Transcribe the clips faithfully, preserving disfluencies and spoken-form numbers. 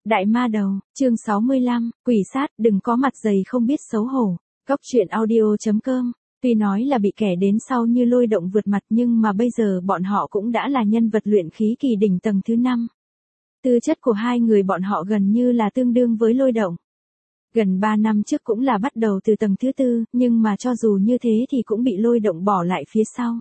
Đại ma đầu, chương sáu mươi lăm, quỷ sát, đừng có mặt dày không biết xấu hổ. Góc truyện audio.com, tuy nói là bị kẻ đến sau như lôi động vượt mặt nhưng mà bây giờ bọn họ cũng đã là nhân vật luyện khí kỳ đỉnh tầng thứ năm. Tư chất của hai người bọn họ gần như là tương đương với lôi động. Gần ba năm trước cũng là bắt đầu từ tầng thứ tư, nhưng mà cho dù như thế thì cũng bị lôi động bỏ lại phía sau.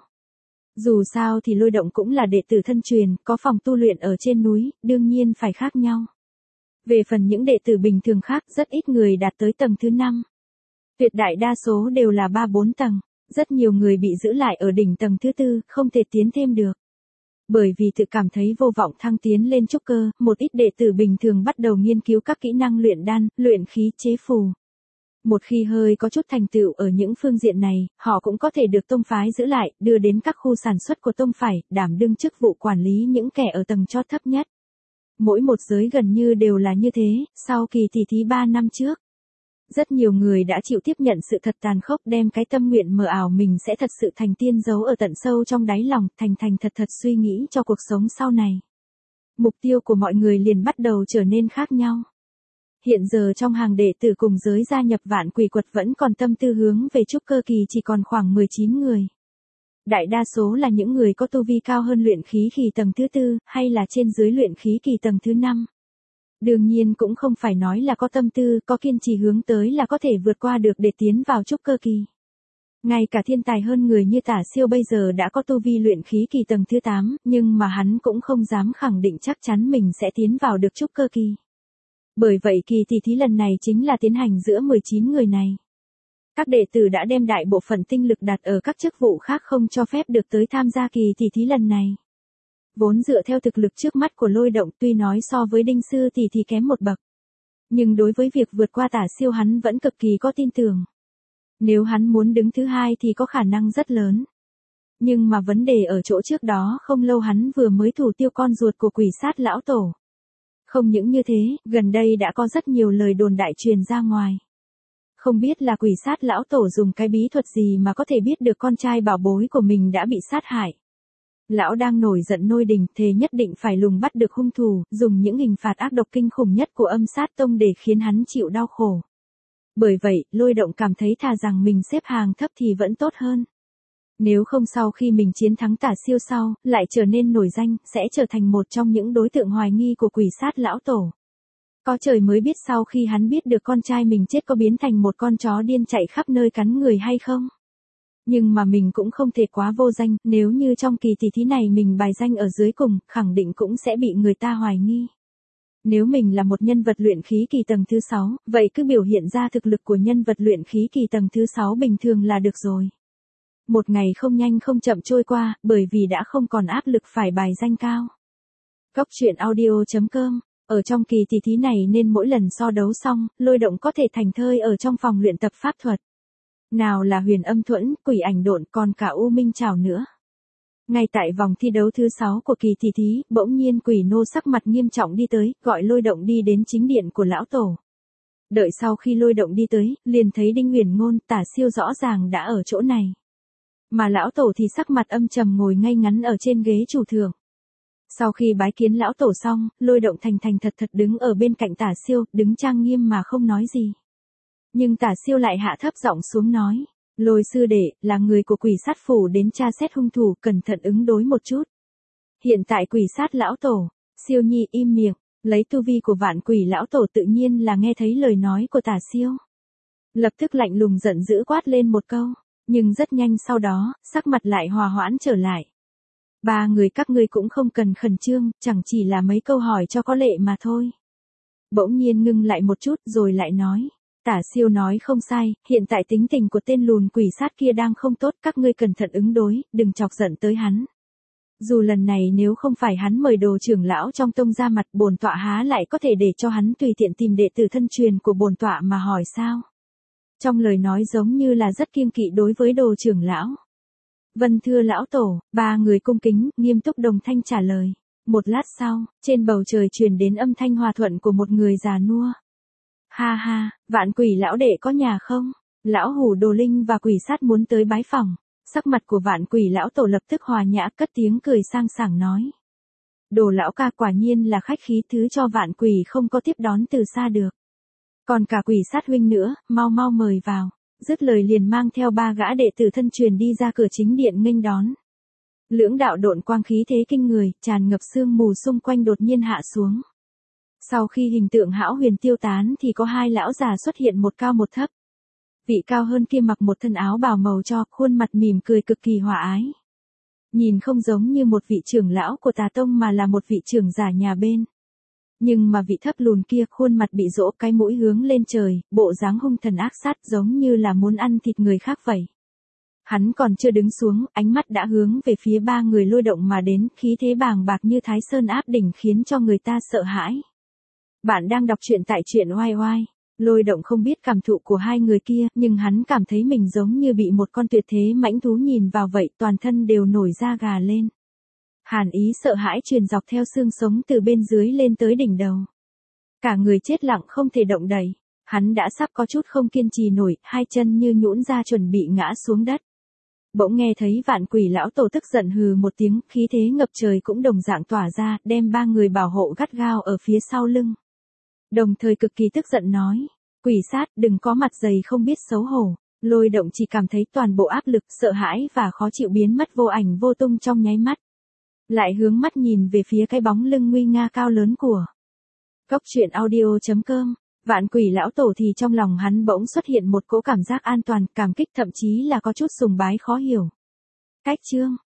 Dù sao thì lôi động cũng là đệ tử thân truyền, có phòng tu luyện ở trên núi, đương nhiên phải khác nhau. Về phần những đệ tử bình thường khác, rất ít người đạt tới tầng thứ năm. Tuyệt đại đa số đều là ba bốn tầng, rất nhiều người bị giữ lại ở đỉnh tầng thứ tư, không thể tiến thêm được. Bởi vì tự cảm thấy vô vọng thăng tiến lên trúc cơ, một ít đệ tử bình thường bắt đầu nghiên cứu các kỹ năng luyện đan, luyện khí, chế phù. Một khi hơi có chút thành tựu ở những phương diện này, họ cũng có thể được tông phái giữ lại, đưa đến các khu sản xuất của tông phái, đảm đương chức vụ quản lý những kẻ ở tầng chót thấp nhất. Mỗi một giới gần như đều là như thế, sau kỳ tỷ thí ba năm trước. Rất nhiều người đã chịu tiếp nhận sự thật tàn khốc, đem cái tâm nguyện mờ ảo mình sẽ thật sự thành tiên giấu ở tận sâu trong đáy lòng, thành thành thật thật suy nghĩ cho cuộc sống sau này. Mục tiêu của mọi người liền bắt đầu trở nên khác nhau. Hiện giờ trong hàng đệ tử cùng giới gia nhập Vạn Quỷ Quật vẫn còn tâm tư hướng về trúc cơ kỳ chỉ còn khoảng mười chín người. Đại đa số là những người có tu vi cao hơn luyện khí kỳ tầng thứ tư, hay là trên dưới luyện khí kỳ tầng thứ năm. Đương nhiên cũng không phải nói là có tâm tư, có kiên trì hướng tới là có thể vượt qua được để tiến vào trúc cơ kỳ. Ngay cả thiên tài hơn người như Tả Siêu bây giờ đã có tu vi luyện khí kỳ tầng thứ tám, nhưng mà hắn cũng không dám khẳng định chắc chắn mình sẽ tiến vào được trúc cơ kỳ. Bởi vậy kỳ tỷ thí lần này chính là tiến hành giữa mười chín người này. Các đệ tử đã đem đại bộ phận tinh lực đặt ở các chức vụ khác không cho phép được tới tham gia kỳ tỷ thí lần này. Vốn dựa theo thực lực trước mắt của lôi động tuy nói so với đinh sư tỷ thì kém một bậc. Nhưng đối với việc vượt qua Tả Siêu hắn vẫn cực kỳ có tin tưởng. Nếu hắn muốn đứng thứ hai thì có khả năng rất lớn. Nhưng mà vấn đề ở chỗ trước đó không lâu hắn vừa mới thủ tiêu con ruột của quỷ sát lão tổ. Không những như thế, gần đây đã có rất nhiều lời đồn đại truyền ra ngoài. Không biết là quỷ sát lão tổ dùng cái bí thuật gì mà có thể biết được con trai bảo bối của mình đã bị sát hại. Lão đang nổi giận nôi đình, thề nhất định phải lùng bắt được hung thủ, dùng những hình phạt ác độc kinh khủng nhất của âm sát tông để khiến hắn chịu đau khổ. Bởi vậy, lôi động cảm thấy thà rằng mình xếp hàng thấp thì vẫn tốt hơn. Nếu không sau khi mình chiến thắng Tả Siêu sau, lại trở nên nổi danh, sẽ trở thành một trong những đối tượng hoài nghi của quỷ sát lão tổ. Có trời mới biết sau khi hắn biết được con trai mình chết có biến thành một con chó điên chạy khắp nơi cắn người hay không. Nhưng mà mình cũng không thể quá vô danh, nếu như trong kỳ tỷ thí này mình bài danh ở dưới cùng, khẳng định cũng sẽ bị người ta hoài nghi. Nếu mình là một nhân vật luyện khí kỳ tầng thứ sáu, vậy cứ biểu hiện ra thực lực của nhân vật luyện khí kỳ tầng thứ sáu bình thường là được rồi. Một ngày không nhanh không chậm trôi qua, bởi vì đã không còn áp lực phải bài danh cao. Góc truyện audio.com, ở trong kỳ tỷ thí này nên mỗi lần so đấu xong, lôi động có thể thành thơi ở trong phòng luyện tập pháp thuật. Nào là huyền âm thuẫn, quỷ ảnh độn, còn cả u minh trảo nữa. Ngay tại vòng thi đấu thứ sáu của kỳ tỷ thí, bỗng nhiên quỷ nô sắc mặt nghiêm trọng đi tới, gọi lôi động đi đến chính điện của lão tổ. Đợi sau khi lôi động đi tới, liền thấy Đinh Huyền Ngôn, Tả Siêu rõ ràng đã ở chỗ này. Mà lão tổ thì sắc mặt âm trầm ngồi ngay ngắn ở trên ghế chủ thượng. Sau khi bái kiến lão tổ xong, lôi động thành thành thật thật đứng ở bên cạnh Tả Siêu, đứng trang nghiêm mà không nói gì. Nhưng Tả Siêu lại hạ thấp giọng xuống nói, lôi sư đệ, là người của quỷ sát phủ đến tra xét hung thủ, cẩn thận ứng đối một chút. Hiện tại quỷ sát lão tổ, Siêu Nhi im miệng, lấy tu vi của vạn quỷ lão tổ tự nhiên là nghe thấy lời nói của Tả Siêu. Lập tức lạnh lùng giận dữ quát lên một câu, nhưng rất nhanh sau đó, sắc mặt lại hòa hoãn trở lại. Ba người các ngươi cũng không cần khẩn trương, chẳng chỉ là mấy câu hỏi cho có lệ mà thôi. Bỗng nhiên ngưng lại một chút rồi lại nói. Tả Siêu nói không sai, hiện tại tính tình của tên lùn quỷ sát kia đang không tốt, các ngươi cẩn thận ứng đối, đừng chọc giận tới hắn. Dù lần này nếu không phải hắn mời đồ trưởng lão trong tông ra mặt, bổn tọa há lại có thể để cho hắn tùy tiện tìm đệ tử thân truyền của bổn tọa mà hỏi sao. Trong lời nói giống như là rất kiêng kỵ đối với đồ trưởng lão. Vân thưa lão tổ, ba người cung kính, nghiêm túc đồng thanh trả lời. Một lát sau, trên bầu trời truyền đến âm thanh hòa thuận của một người già nua. Ha ha, vạn quỷ lão đệ có nhà không? Lão hủ đồ linh và quỷ sát muốn tới bái phòng. Sắc mặt của vạn quỷ lão tổ lập tức hòa nhã cất tiếng cười sang sảng nói. Đồ lão ca quả nhiên là khách khí, thứ cho vạn quỷ không có tiếp đón từ xa được. Còn cả quỷ sát huynh nữa, mau mau mời vào. Dứt lời liền mang theo ba gã đệ tử thân truyền đi ra cửa chính điện nghênh đón. Lưỡng đạo độn quang khí thế kinh người, tràn ngập sương mù xung quanh đột nhiên hạ xuống. Sau khi hình tượng hão huyền tiêu tán thì có hai lão già xuất hiện, một cao một thấp. Vị cao hơn kia mặc một thân áo bào màu cho, khuôn mặt mỉm cười cực kỳ hòa ái. Nhìn không giống như một vị trưởng lão của tà tông mà là một vị trưởng giả nhà bên. Nhưng mà vị thấp lùn kia khuôn mặt bị rỗ, cái mũi hướng lên trời, bộ dáng hung thần ác sát giống như là muốn ăn thịt người khác vậy. Hắn còn chưa đứng xuống, ánh mắt đã hướng về phía ba người lôi động mà đến, khí thế bàng bạc như Thái Sơn áp đỉnh khiến cho người ta sợ hãi. Bạn đang đọc truyện tại truyện oai oai. Lôi động không biết cảm thụ của hai người kia, nhưng hắn cảm thấy mình giống như bị một con tuyệt thế mãnh thú nhìn vào vậy, toàn thân đều nổi da gà lên. Hàn ý sợ hãi truyền dọc theo xương sống từ bên dưới lên tới đỉnh đầu. Cả người chết lặng không thể động đậy, hắn đã sắp có chút không kiên trì nổi, hai chân như nhũn ra chuẩn bị ngã xuống đất. Bỗng nghe thấy vạn quỷ lão tổ tức giận hừ một tiếng, khí thế ngập trời cũng đồng dạng tỏa ra, đem ba người bảo hộ gắt gao ở phía sau lưng. Đồng thời cực kỳ tức giận nói, quỷ sát đừng có mặt dày không biết xấu hổ. Lôi động chỉ cảm thấy toàn bộ áp lực, sợ hãi và khó chịu biến mất vô ảnh vô tung trong nháy mắt. Lại hướng mắt nhìn về phía cái bóng lưng nguy nga cao lớn của Cốc truyện audio chấm com. Vạn quỷ lão tổ thì trong lòng hắn bỗng xuất hiện một cỗ cảm giác an toàn, cảm kích, thậm chí là có chút sùng bái khó hiểu. Cách chương